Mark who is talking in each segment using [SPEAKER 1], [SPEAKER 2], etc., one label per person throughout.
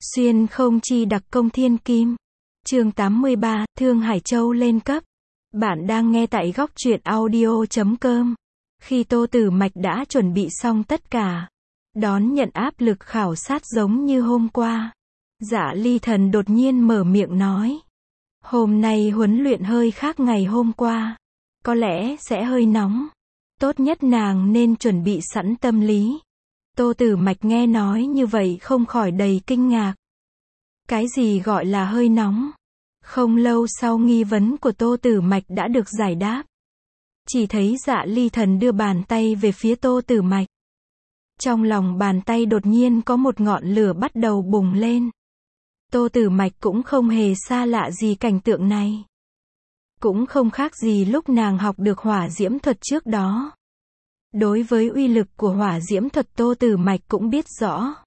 [SPEAKER 1] Xuyên không chi đặc công thiên kim. Chương 83, Thương Hải Châu lên cấp. Bạn đang nghe tại góc truyện audio.com. Khi Tô Tử Mạch đã chuẩn bị xong tất cả, đón nhận áp lực khảo sát giống như hôm qua, Dạ Ly Thần đột nhiên mở miệng nói. Hôm nay huấn luyện hơi khác ngày hôm qua. Có lẽ sẽ hơi nóng. Tốt nhất nàng nên chuẩn bị sẵn tâm lý. Tô Tử Mạch nghe nói như vậy không khỏi đầy kinh ngạc. Cái gì gọi là hơi nóng? Không lâu sau nghi vấn của Tô Tử Mạch đã được giải đáp. Chỉ thấy Dạ Ly Thần đưa bàn tay về phía Tô Tử Mạch. Trong lòng bàn tay đột nhiên có một ngọn lửa bắt đầu bùng lên. Tô Tử Mạch cũng không hề xa lạ gì cảnh tượng này. Cũng không khác gì lúc nàng học được hỏa diễm thuật trước đó. Đối với uy lực của hỏa diễm thuật Tô Tử Mạch cũng biết rõ.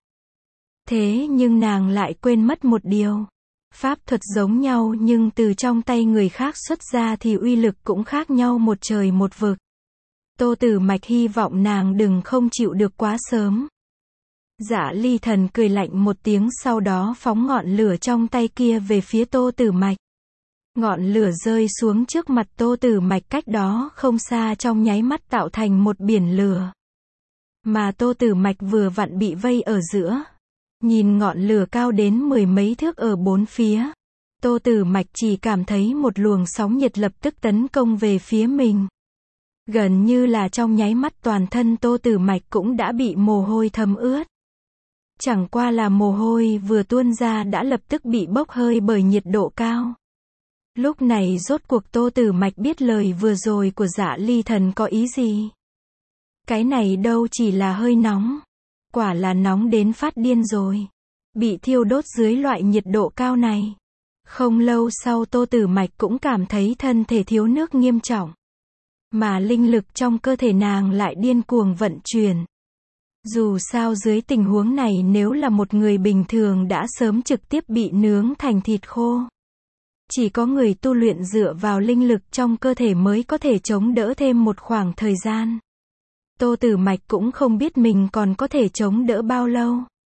[SPEAKER 1] Thế nhưng nàng lại quên mất một điều. Pháp thuật giống nhau nhưng từ trong tay người khác xuất ra thì uy lực cũng khác nhau một trời một vực. Tô Tử Mạch hy vọng nàng đừng không chịu được quá sớm. Dạ Ly Thần cười lạnh một tiếng sau đó phóng ngọn lửa trong tay kia về phía Tô Tử Mạch. Ngọn lửa rơi xuống trước mặt Tô Tử Mạch cách đó không xa trong nháy mắt tạo thành một biển lửa. Mà Tô Tử Mạch vừa vặn bị vây ở giữa. Nhìn ngọn lửa cao đến mười mấy thước ở bốn phía. Tô Tử Mạch chỉ cảm thấy một luồng sóng nhiệt lập tức tấn công về phía mình. Gần như là trong nháy mắt toàn thân Tô Tử Mạch cũng đã bị mồ hôi thấm ướt. Chẳng qua là mồ hôi vừa tuôn ra đã lập tức bị bốc hơi bởi nhiệt độ cao. Lúc này rốt cuộc Tô Tử Mạch biết lời vừa rồi của Dạ Ly Thần có ý gì. Cái này đâu chỉ là hơi nóng. Quả là nóng đến phát điên rồi. Bị thiêu đốt dưới loại nhiệt độ cao này. Không lâu sau Tô Tử Mạch cũng cảm thấy thân thể thiếu nước nghiêm trọng. Mà linh lực trong cơ thể nàng lại điên cuồng vận chuyển. Dù sao dưới tình huống này nếu là một người bình thường đã sớm trực tiếp bị nướng thành thịt khô. Chỉ có người tu luyện dựa vào linh lực trong cơ thể mới có thể chống đỡ thêm một khoảng thời gian. Tô Tử Mạch cũng không biết mình còn có thể chống đỡ bao lâu.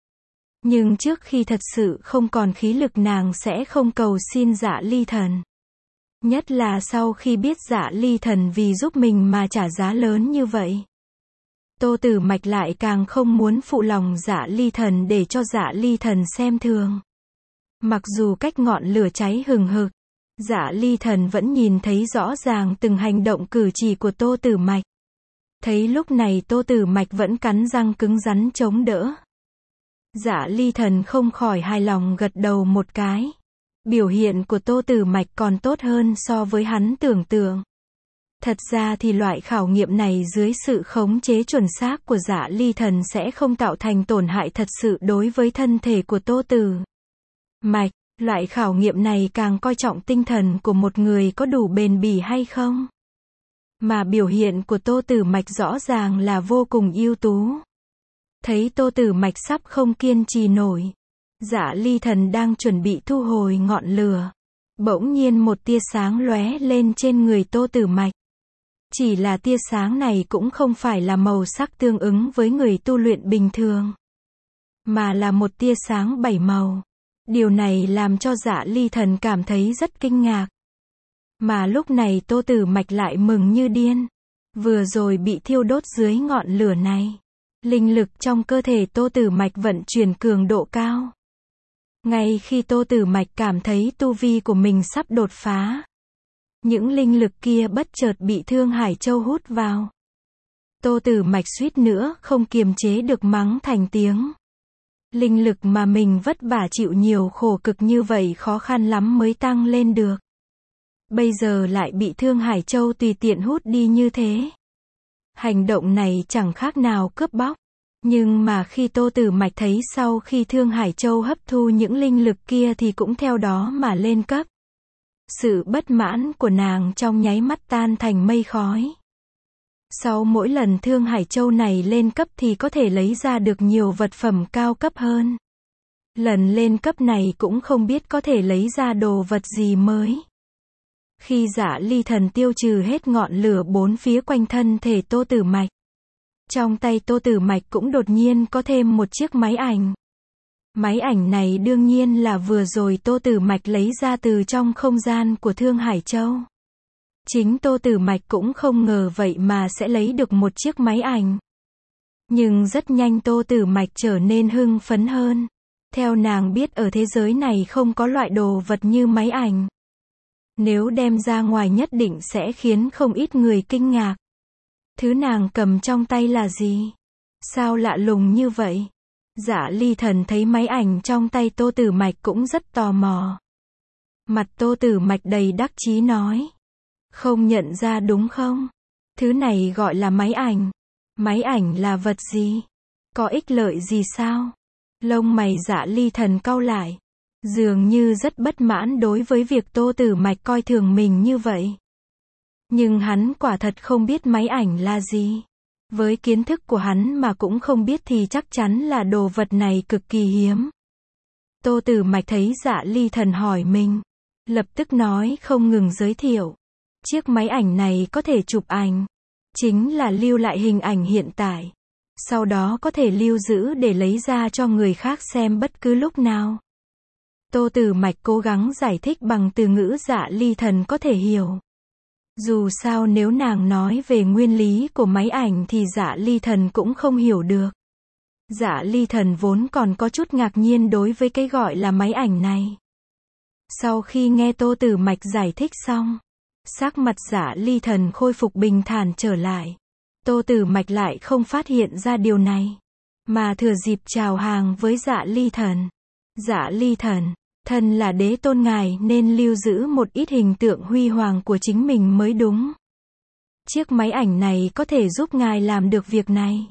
[SPEAKER 1] Nhưng trước khi thật sự không còn khí lực nàng sẽ không cầu xin Dạ Ly Thần. Nhất là sau khi biết Dạ Ly Thần vì giúp mình mà trả giá lớn như vậy. Tô Tử Mạch lại càng không muốn phụ lòng Dạ Ly Thần để cho Dạ Ly Thần xem thường. Mặc dù cách ngọn lửa cháy hừng hực, Dạ Ly Thần vẫn nhìn thấy rõ ràng từng hành động cử chỉ của Tô Tử Mạch. Thấy lúc này Tô Tử Mạch vẫn cắn răng cứng rắn chống đỡ. Dạ Ly Thần không khỏi hài lòng gật đầu một cái. Biểu hiện của Tô Tử Mạch còn tốt hơn so với hắn tưởng tượng. Thật ra thì loại khảo nghiệm này dưới sự khống chế chuẩn xác của Dạ Ly Thần sẽ không tạo thành tổn hại thật sự đối với thân thể của Tô Tử Mạch. Loại khảo nghiệm này càng coi trọng tinh thần của một người có đủ bền bỉ hay không. Mà biểu hiện của Tô Tử Mạch rõ ràng là vô cùng ưu tú. Thấy Tô Tử Mạch sắp không kiên trì nổi. Dạ Ly Thần đang chuẩn bị thu hồi ngọn lửa. Bỗng nhiên một tia sáng lóe lên trên người Tô Tử Mạch. Chỉ là tia sáng này cũng không phải là màu sắc tương ứng với người tu luyện bình thường. Mà là một tia sáng bảy màu. Điều này làm cho Dạ Ly Thần cảm thấy rất kinh ngạc. Mà lúc này Tô Tử Mạch lại mừng như điên. Vừa rồi bị thiêu đốt dưới ngọn lửa này. Linh lực trong cơ thể Tô Tử Mạch vận chuyển cường độ cao. Ngay khi Tô Tử Mạch cảm thấy tu vi của mình sắp đột phá. Những linh lực kia bất chợt bị Thương Hải Châu hút vào. Tô Tử Mạch suýt nữa không kiềm chế được mắng thành tiếng. Linh lực mà mình vất vả chịu nhiều khổ cực như vậy khó khăn lắm mới tăng lên được. Bây giờ lại bị Thương Hải Châu tùy tiện hút đi như thế. Hành động này chẳng khác nào cướp bóc. Nhưng mà khi Tô Tử Mạch thấy sau khi Thương Hải Châu hấp thu những linh lực kia thì cũng theo đó mà lên cấp. Sự bất mãn của nàng trong nháy mắt tan thành mây khói. Sau mỗi lần Thương Hải Châu này lên cấp thì có thể lấy ra được nhiều vật phẩm cao cấp hơn. Lần lên cấp này cũng không biết có thể lấy ra đồ vật gì mới. Khi Dạ Ly Thần tiêu trừ hết ngọn lửa bốn phía quanh thân thể Tô Tử Mạch. Trong tay Tô Tử Mạch cũng đột nhiên có thêm một chiếc máy ảnh. Máy ảnh này đương nhiên là vừa rồi Tô Tử Mạch lấy ra từ trong không gian của Thương Hải Châu. Chính Tô Tử Mạch cũng không ngờ vậy mà sẽ lấy được một chiếc máy ảnh. Nhưng rất nhanh Tô Tử Mạch trở nên hưng phấn hơn. Theo nàng biết ở thế giới này không có loại đồ vật như máy ảnh. Nếu đem ra ngoài nhất định sẽ khiến không ít người kinh ngạc. Thứ nàng cầm trong tay là gì? Sao lạ lùng như vậy? Dạ Ly Thần thấy máy ảnh trong tay Tô Tử Mạch cũng rất tò mò. Mặt Tô Tử Mạch đầy đắc chí nói. Không nhận ra đúng không? Thứ này gọi là máy ảnh. Máy ảnh là vật gì? Có ích lợi gì sao? Lông mày Dạ Ly Thần cau lại. Dường như rất bất mãn đối với việc Tô Tử Mạch coi thường mình như vậy. Nhưng hắn quả thật không biết máy ảnh là gì. Với kiến thức của hắn mà cũng không biết thì chắc chắn là đồ vật này cực kỳ hiếm. Tô Tử Mạch thấy Dạ Ly Thần hỏi mình. Lập tức nói không ngừng giới thiệu. Chiếc máy ảnh này có thể chụp ảnh. Chính là lưu lại hình ảnh hiện tại. Sau đó có thể lưu giữ để lấy ra cho người khác xem bất cứ lúc nào. Tô Tử Mạch cố gắng giải thích bằng từ ngữ Dạ Ly Thần có thể hiểu. Dù sao nếu nàng nói về nguyên lý của máy ảnh thì Dạ Ly Thần cũng không hiểu được. Dạ Ly Thần vốn còn có chút ngạc nhiên đối với cái gọi là máy ảnh này. Sau khi nghe Tô Tử Mạch giải thích xong, sắc mặt Dạ Ly Thần khôi phục bình thản trở lại. Tô Tử Mạch lại không phát hiện ra điều này, mà thừa dịp chào hàng với Dạ Ly Thần. Dạ Ly Thần, thân là đế tôn ngài nên lưu giữ một ít hình tượng huy hoàng của chính mình mới đúng. Chiếc máy ảnh này có thể giúp ngài làm được việc này.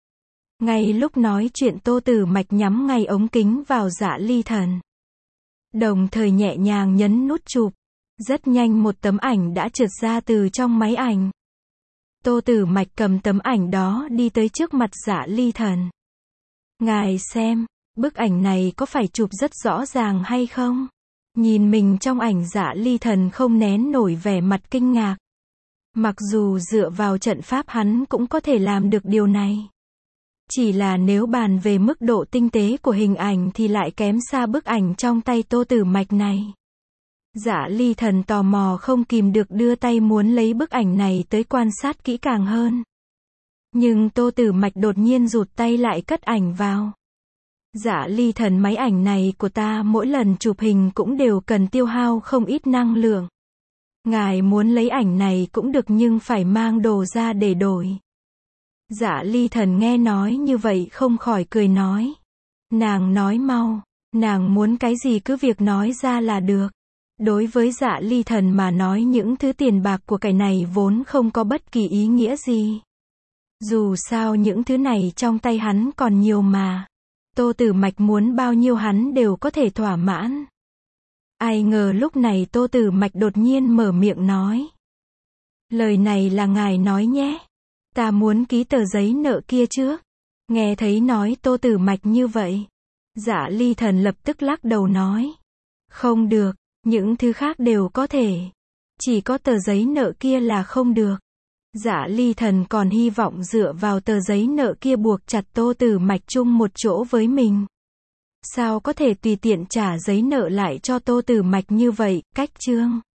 [SPEAKER 1] Ngay lúc nói chuyện Tô Tử Mạch nhắm ngay ống kính vào Dạ Ly Thần. Đồng thời nhẹ nhàng nhấn nút chụp. Rất nhanh một tấm ảnh đã trượt ra từ trong máy ảnh. Tô Tử Mạch cầm tấm ảnh đó đi tới trước mặt Dạ Ly Thần. Ngài xem, bức ảnh này có phải chụp rất rõ ràng hay không? Nhìn mình trong ảnh Dạ Ly Thần không nén nổi vẻ mặt kinh ngạc. Mặc dù dựa vào trận pháp hắn cũng có thể làm được điều này. Chỉ là nếu bàn về mức độ tinh tế của hình ảnh thì lại kém xa bức ảnh trong tay Tô Tử Mạch này. Dạ Ly Thần tò mò không kìm được đưa tay muốn lấy bức ảnh này tới quan sát kỹ càng hơn. Nhưng Tô Tử Mạch đột nhiên rụt tay lại cất ảnh vào. Dạ Ly Thần, máy ảnh này của ta mỗi lần chụp hình cũng đều cần tiêu hao không ít năng lượng. Ngài muốn lấy ảnh này cũng được nhưng phải mang đồ ra để đổi. Dạ Ly Thần nghe nói như vậy không khỏi cười nói. Nàng nói mau, nàng muốn cái gì cứ việc nói ra là được. Đối với Dạ Ly Thần mà nói những thứ tiền bạc của cái này vốn không có bất kỳ ý nghĩa gì. Dù sao những thứ này trong tay hắn còn nhiều mà. Tô Tử Mạch muốn bao nhiêu hắn đều có thể thỏa mãn. Ai ngờ lúc này Tô Tử Mạch đột nhiên mở miệng nói. Lời này là ngài nói nhé. Ta muốn ký tờ giấy nợ kia trước. Nghe thấy nói Tô Tử Mạch như vậy. Dạ Ly Thần lập tức lắc đầu nói. Không được, những thứ khác đều có thể. Chỉ có tờ giấy nợ kia là không được. Dạ Ly Thần còn hy vọng dựa vào tờ giấy nợ kia buộc chặt Tô Tử Mạch chung một chỗ với mình. Sao có thể tùy tiện trả giấy nợ lại cho Tô Tử Mạch như vậy, cách chương.